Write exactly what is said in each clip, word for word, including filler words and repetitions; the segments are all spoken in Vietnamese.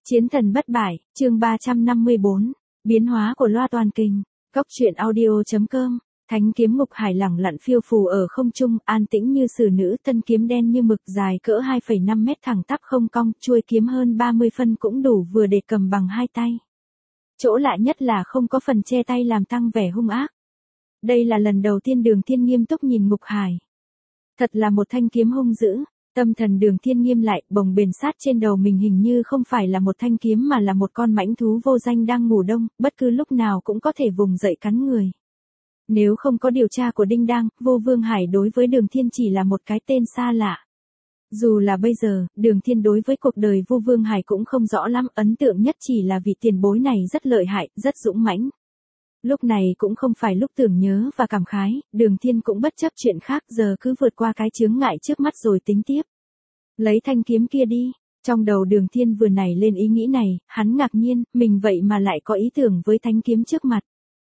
Chiến thần bất bại, chương ba trăm năm mươi bốn, biến hóa của loa toàn kình, cốc truyện audio.com, thánh kiếm ngục hải lẳng lặng phiêu phù ở không trung, an tĩnh như sử nữ, thân kiếm đen như mực dài cỡ hai phẩy năm mét thẳng tắp không cong, chuôi kiếm hơn ba mươi phân cũng đủ vừa để cầm bằng hai tay. Chỗ lạ nhất là không có phần che tay làm tăng vẻ hung ác. Đây là lần đầu tiên Đường Thiên nghiêm túc nhìn ngục hải. Thật là một thanh kiếm hung dữ. Tâm thần Đường Thiên nghiêm lại, bồng bềnh sát trên đầu mình hình như không phải là một thanh kiếm mà là một con mãnh thú vô danh đang ngủ đông, bất cứ lúc nào cũng có thể vùng dậy cắn người. Nếu không có điều tra của Đinh Đang, Vô Vương Hải đối với Đường Thiên chỉ là một cái tên xa lạ. Dù là bây giờ, Đường Thiên đối với cuộc đời Vô Vương Hải cũng không rõ lắm, ấn tượng nhất chỉ là vị tiền bối này rất lợi hại, rất dũng mãnh. Lúc này cũng không phải lúc tưởng nhớ và cảm khái, Đường Thiên cũng bất chấp chuyện khác, giờ cứ vượt qua cái chướng ngại trước mắt rồi tính tiếp. Lấy thanh kiếm kia đi, trong đầu Đường Thiên vừa nảy lên ý nghĩ này, hắn ngạc nhiên, mình vậy mà lại có ý tưởng với thanh kiếm trước mặt.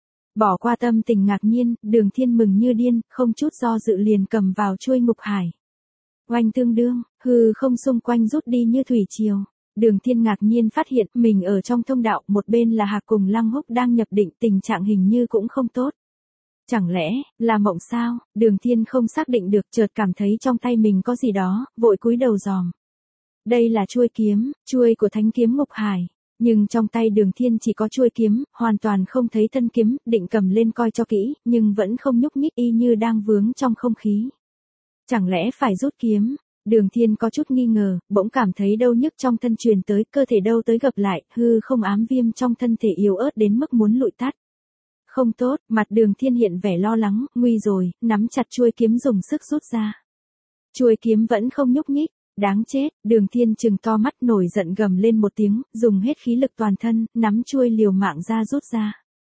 Bỏ qua tâm tình ngạc nhiên, Đường Thiên mừng như điên, không chút do dự liền cầm vào chuôi ngục hải. Oanh tương đương, hư không xung quanh rút đi như thủy triều. Đường Thiên ngạc nhiên phát hiện mình ở trong thông đạo, một bên là Hạc cùng Lăng Húc đang nhập định, tình trạng hình như cũng không tốt. Chẳng lẽ, là mộng sao? Đường Thiên không xác định được, chợt cảm thấy trong tay mình có gì đó, vội cúi đầu dòm. Đây là chuôi kiếm, chuôi của thánh kiếm ngục hải. Nhưng trong tay Đường Thiên chỉ có chuôi kiếm, hoàn toàn không thấy thân kiếm, định cầm lên coi cho kỹ, nhưng vẫn không nhúc nhích y như đang vướng trong không khí. Chẳng lẽ phải rút kiếm? Đường Thiên có chút nghi ngờ, bỗng cảm thấy đau nhức trong thân truyền tới, cơ thể đâu tới gập lại, hư không ám viêm trong thân thể yếu ớt đến mức muốn lụi tắt. Không tốt, mặt Đường Thiên hiện vẻ lo lắng, nguy rồi, nắm chặt chuôi kiếm dùng sức rút ra. Chuôi kiếm vẫn không nhúc nhích, đáng chết, Đường Thiên trừng to mắt nổi giận gầm lên một tiếng, dùng hết khí lực toàn thân, nắm chuôi liều mạng ra rút ra.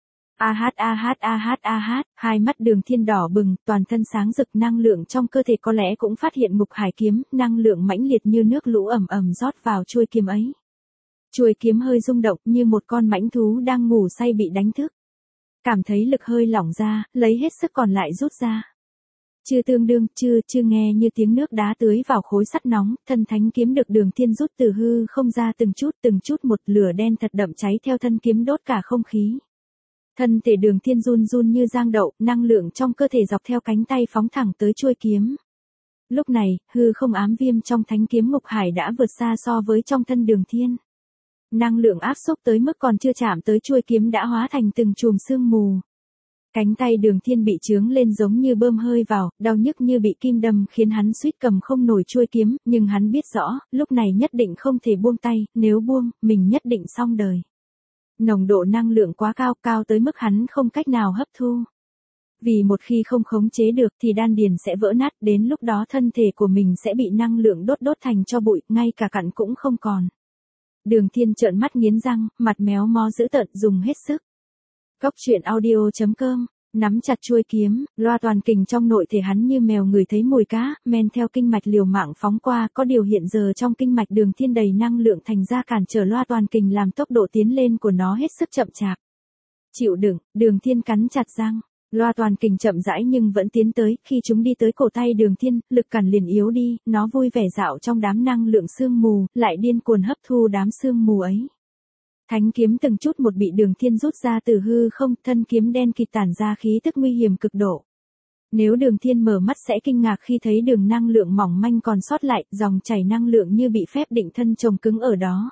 A hát a hát a hát a hát, hai mắt Đường Thiên đỏ bừng, toàn thân sáng rực, năng lượng trong cơ thể có lẽ cũng phát hiện ngục hải kiếm, năng lượng mãnh liệt như nước lũ ầm ầm rót vào chuôi kiếm ấy. Chuôi kiếm hơi rung động như một con mãnh thú đang ngủ say bị đánh thức. Cảm thấy lực hơi lỏng ra, lấy hết sức còn lại rút ra. Chưa tương đương, chưa, chưa nghe như tiếng nước đá tưới vào khối sắt nóng, thân thánh kiếm được Đường Thiên rút từ hư không ra từng chút từng chút một, lửa đen thật đậm cháy theo thân kiếm đốt cả không khí. Thân thể Đường Thiên run run như giang đậu, năng lượng trong cơ thể dọc theo cánh tay phóng thẳng tới chuôi kiếm. Lúc này, hư không ám viêm trong thánh kiếm ngục hải đã vượt xa so với trong thân Đường Thiên. Năng lượng áp xúc tới mức còn chưa chạm tới chuôi kiếm đã hóa thành từng chùm sương mù. Cánh tay Đường Thiên bị chướng lên giống như bơm hơi vào, đau nhức như bị kim đâm khiến hắn suýt cầm không nổi chuôi kiếm, nhưng hắn biết rõ, lúc này nhất định không thể buông tay, nếu buông, mình nhất định xong đời. Nồng độ năng lượng quá cao, cao tới mức hắn không cách nào hấp thu. Vì một khi không khống chế được thì đan điền sẽ vỡ nát, đến lúc đó thân thể của mình sẽ bị năng lượng đốt đốt thành tro bụi, ngay cả cặn cũng không còn. Đường Thiên trợn mắt nghiến răng, mặt méo mó dữ tợn, dùng hết sức. Cốc truyện audio.com, nắm chặt chuôi kiếm, loa toàn kình trong nội thể hắn như mèo ngửi thấy mùi cá, men theo kinh mạch liều mạng phóng qua, có điều hiện giờ trong kinh mạch Đường Thiên đầy năng lượng thành ra cản trở loa toàn kình làm tốc độ tiến lên của nó hết sức chậm chạp. Chịu đựng, Đường Thiên cắn chặt răng, loa toàn kình chậm rãi nhưng vẫn tiến tới, khi chúng đi tới cổ tay Đường Thiên, lực cản liền yếu đi, nó vui vẻ dạo trong đám năng lượng sương mù, lại điên cuồng hấp thu đám sương mù ấy. Thánh kiếm từng chút một bị Đường Thiên rút ra từ hư không, thân kiếm đen kịt tản ra khí tức nguy hiểm cực độ. Nếu Đường Thiên mở mắt sẽ kinh ngạc khi thấy đường năng lượng mỏng manh còn sót lại, dòng chảy năng lượng như bị phép định thân chồng cứng ở đó.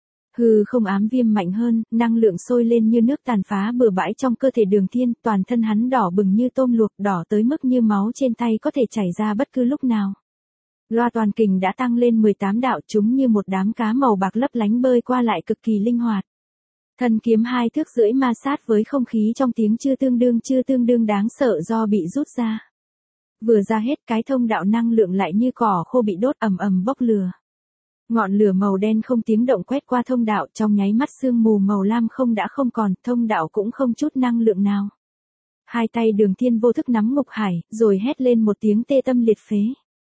Hư không ám viêm mạnh hơn, năng lượng sôi lên như nước tàn phá bừa bãi trong cơ thể Đường Thiên, toàn thân hắn đỏ bừng như tôm luộc, đỏ tới mức như máu trên tay có thể chảy ra bất cứ lúc nào. Loa toàn kình đã tăng lên mười tám đạo, chúng như một đám cá màu bạc lấp lánh bơi qua lại cực kỳ linh hoạt. Thân kiếm hai thước rưỡi ma sát với không khí trong tiếng chưa tương đương chưa tương đương đáng sợ do bị rút ra. Vừa ra hết cái thông đạo năng lượng lại như cỏ khô bị đốt ầm ầm bốc lửa. Ngọn lửa màu đen không tiếng động quét qua thông đạo, trong nháy mắt sương mù màu lam không đã không còn, thông đạo cũng không chút năng lượng nào. Hai tay Đường Thiên vô thức nắm ngục hải, rồi hét lên một tiếng tê tâm liệt phế.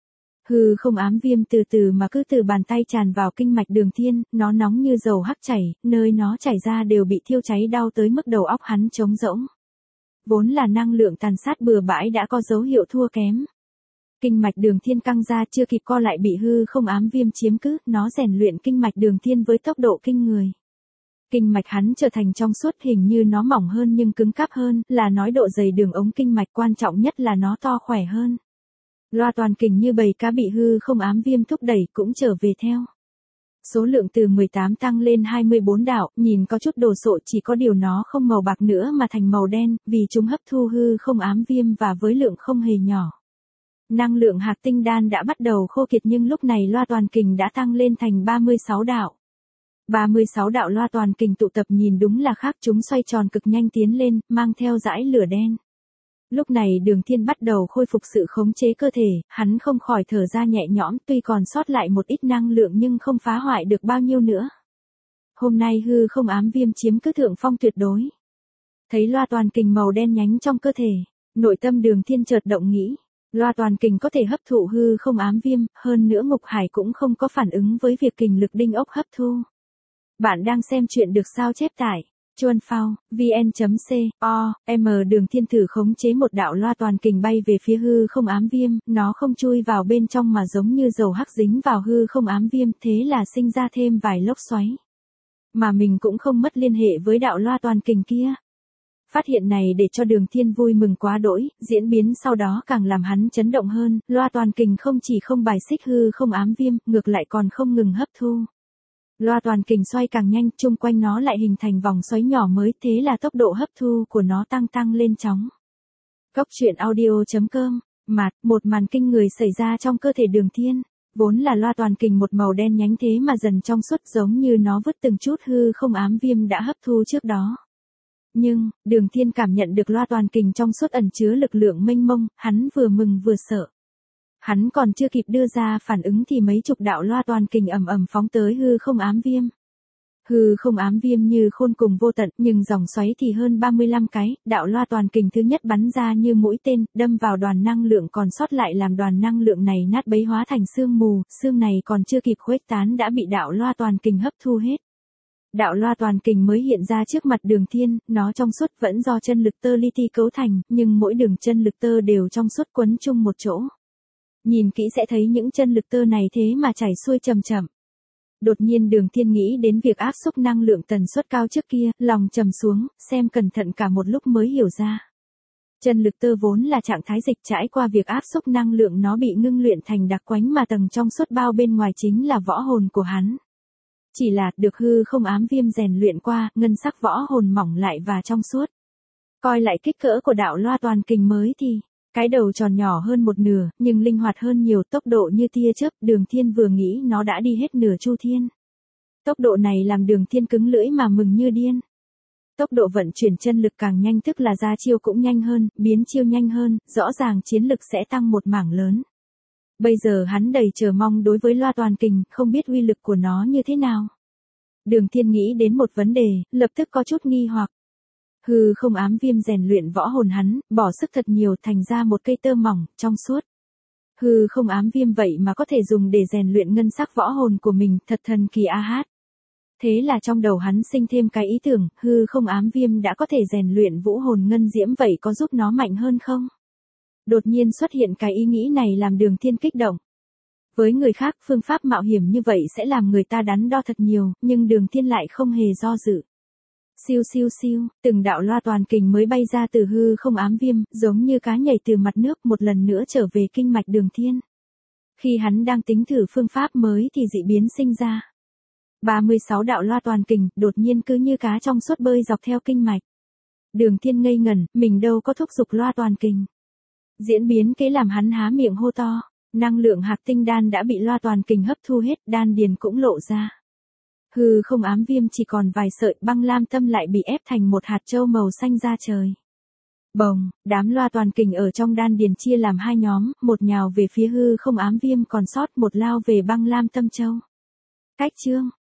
Hư không ám viêm từ từ mà cứ từ bàn tay tràn vào kinh mạch Đường Thiên, nó nóng như dầu hắc chảy, nơi nó chảy ra đều bị thiêu cháy đau tới mức đầu óc hắn trống rỗng. Vốn là năng lượng tàn sát bừa bãi đã có dấu hiệu thua kém. Kinh mạch đường thiên căng ra chưa kịp co lại bị hư không ám viêm chiếm cứ, nó rèn luyện kinh mạch đường thiên với tốc độ kinh người. Kinh mạch hắn trở thành trong suốt, hình như nó mỏng hơn nhưng cứng cáp hơn, là nói độ dày đường ống kinh mạch, quan trọng nhất là nó to khỏe hơn. Loa toàn kình như bầy cá bị hư không ám viêm thúc đẩy cũng trở về theo. Số lượng từ mười tám tăng lên hai mươi bốn đạo, nhìn có chút đồ sộ, chỉ có điều nó không màu bạc nữa mà thành màu đen, vì chúng hấp thu hư không ám viêm và với lượng không hề nhỏ. Năng lượng hạc tinh đan đã bắt đầu khô kiệt nhưng lúc này loa toàn kình đã tăng lên thành ba mươi sáu đạo. ba mươi sáu đạo loa toàn kình tụ tập nhìn đúng là khác, chúng xoay tròn cực nhanh tiến lên, mang theo dải lửa đen. Lúc này Đường Thiên bắt đầu khôi phục sự khống chế cơ thể, hắn không khỏi thở ra nhẹ nhõm, tuy còn sót lại một ít năng lượng nhưng không phá hoại được bao nhiêu nữa. Hôm nay hư không ám viêm chiếm cứ thượng phong tuyệt đối. Thấy loa toàn kình màu đen nhánh trong cơ thể, nội tâm Đường Thiên chợt động nghĩ, loa toàn kình có thể hấp thụ hư không ám viêm, hơn nữa Ngục Hải cũng không có phản ứng với việc kình lực đinh ốc hấp thu. Bạn đang xem chuyện được sao chép tải chuan phao vn chấm com. Đường Thiên thử khống chế một đạo loa toàn kình bay về phía hư không ám viêm, nó không chui vào bên trong mà giống như dầu hắc dính vào hư không ám viêm, thế là sinh ra thêm vài lốc xoáy. Mà mình cũng không mất liên hệ với đạo loa toàn kình kia. Phát hiện này để cho Đường Thiên vui mừng quá đỗi, diễn biến sau đó càng làm hắn chấn động hơn, loa toàn kình không chỉ không bài xích hư không ám viêm, ngược lại còn không ngừng hấp thu. Loa toàn kình xoay càng nhanh, chung quanh nó lại hình thành vòng xoáy nhỏ mới, thế là tốc độ hấp thu của nó tăng tăng lên chóng. Cốc truyện audio chấm com. Mạt, một màn kinh người xảy ra trong cơ thể Đường Thiên. Vốn là loa toàn kình một màu đen nhánh thế mà dần trong suốt, giống như nó vứt từng chút hư không ám viêm đã hấp thu trước đó. Nhưng, Đường Thiên cảm nhận được loa toàn kình trong suốt ẩn chứa lực lượng mênh mông, hắn vừa mừng vừa sợ. Hắn còn chưa kịp đưa ra phản ứng thì mấy chục đạo loa toàn kình ầm ầm phóng tới hư không ám viêm. Hư không ám viêm như khôn cùng vô tận, nhưng dòng xoáy thì hơn ba mươi lăm cái, đạo loa toàn kình thứ nhất bắn ra như mũi tên, đâm vào đoàn năng lượng còn sót lại làm đoàn năng lượng này nát bấy hóa thành sương mù, sương này còn chưa kịp khuếch tán đã bị đạo loa toàn kình hấp thu hết. Đạo loa toàn kình mới hiện ra trước mặt Đường Thiên, nó trong suốt vẫn do chân lực tơ li ti cấu thành, nhưng mỗi đường chân lực tơ đều trong suốt quấn chung một chỗ. Nhìn kỹ sẽ thấy những chân lực tơ này thế mà chảy xuôi chậm chậm. Đột nhiên Đường Thiên nghĩ đến việc áp xúc năng lượng tần suất cao trước kia, lòng trầm xuống, xem cẩn thận cả một lúc mới hiểu ra. Chân lực tơ vốn là trạng thái dịch, trải qua việc áp xúc năng lượng nó bị ngưng luyện thành đặc quánh mà tầng trong suốt bao bên ngoài chính là võ hồn của hắn. Chỉ là được hư không ám viêm rèn luyện qua, ngân sắc võ hồn mỏng lại và trong suốt. Coi lại kích cỡ của đạo loa toàn kình mới thì cái đầu tròn nhỏ hơn một nửa, nhưng linh hoạt hơn nhiều, tốc độ như tia chớp, Đường Thiên vừa nghĩ nó đã đi hết nửa chu thiên. Tốc độ này làm Đường Thiên cứng lưỡi mà mừng như điên. Tốc độ vận chuyển chân lực càng nhanh tức là ra chiêu cũng nhanh hơn, biến chiêu nhanh hơn, rõ ràng chiến lực sẽ tăng một mảng lớn. Bây giờ hắn đầy chờ mong đối với loa toàn kình, không biết uy lực của nó như thế nào. Đường Thiên nghĩ đến một vấn đề, lập tức có chút nghi hoặc. Hư không ám viêm rèn luyện võ hồn hắn, bỏ sức thật nhiều thành ra một cây tơ mỏng, trong suốt. Hư không ám viêm vậy mà có thể dùng để rèn luyện ngân sắc võ hồn của mình, thật thần kỳ a hát. Thế là trong đầu hắn sinh thêm cái ý tưởng, hư không ám viêm đã có thể rèn luyện vũ hồn ngân diễm vậy có giúp nó mạnh hơn không? Đột nhiên xuất hiện cái ý nghĩ này làm Đường Thiên kích động. Với người khác phương pháp mạo hiểm như vậy sẽ làm người ta đắn đo thật nhiều, nhưng Đường Thiên lại không hề do dự. Siêu siêu siêu, từng đạo loa toàn kình mới bay ra từ hư không ám viêm, giống như cá nhảy từ mặt nước một lần nữa trở về kinh mạch Đường Thiên. Khi hắn đang tính thử phương pháp mới thì dị biến sinh ra. ba mươi sáu đạo loa toàn kình, đột nhiên cứ như cá trong suốt bơi dọc theo kinh mạch. Đường Thiên ngây ngẩn, mình đâu có thúc giục loa toàn kình. Diễn biến kế làm hắn há miệng hô to, năng lượng hạc tinh đan đã bị loa toàn kình hấp thu hết, đan điền cũng lộ ra. Hư không ám viêm chỉ còn vài sợi, băng lam tâm lại bị ép thành một hạt châu màu xanh ra trời. Bồng, đám loa toàn kình ở trong đan điền chia làm hai nhóm, một nhào về phía hư không ám viêm còn sót, một lao về băng lam tâm châu. Cách chương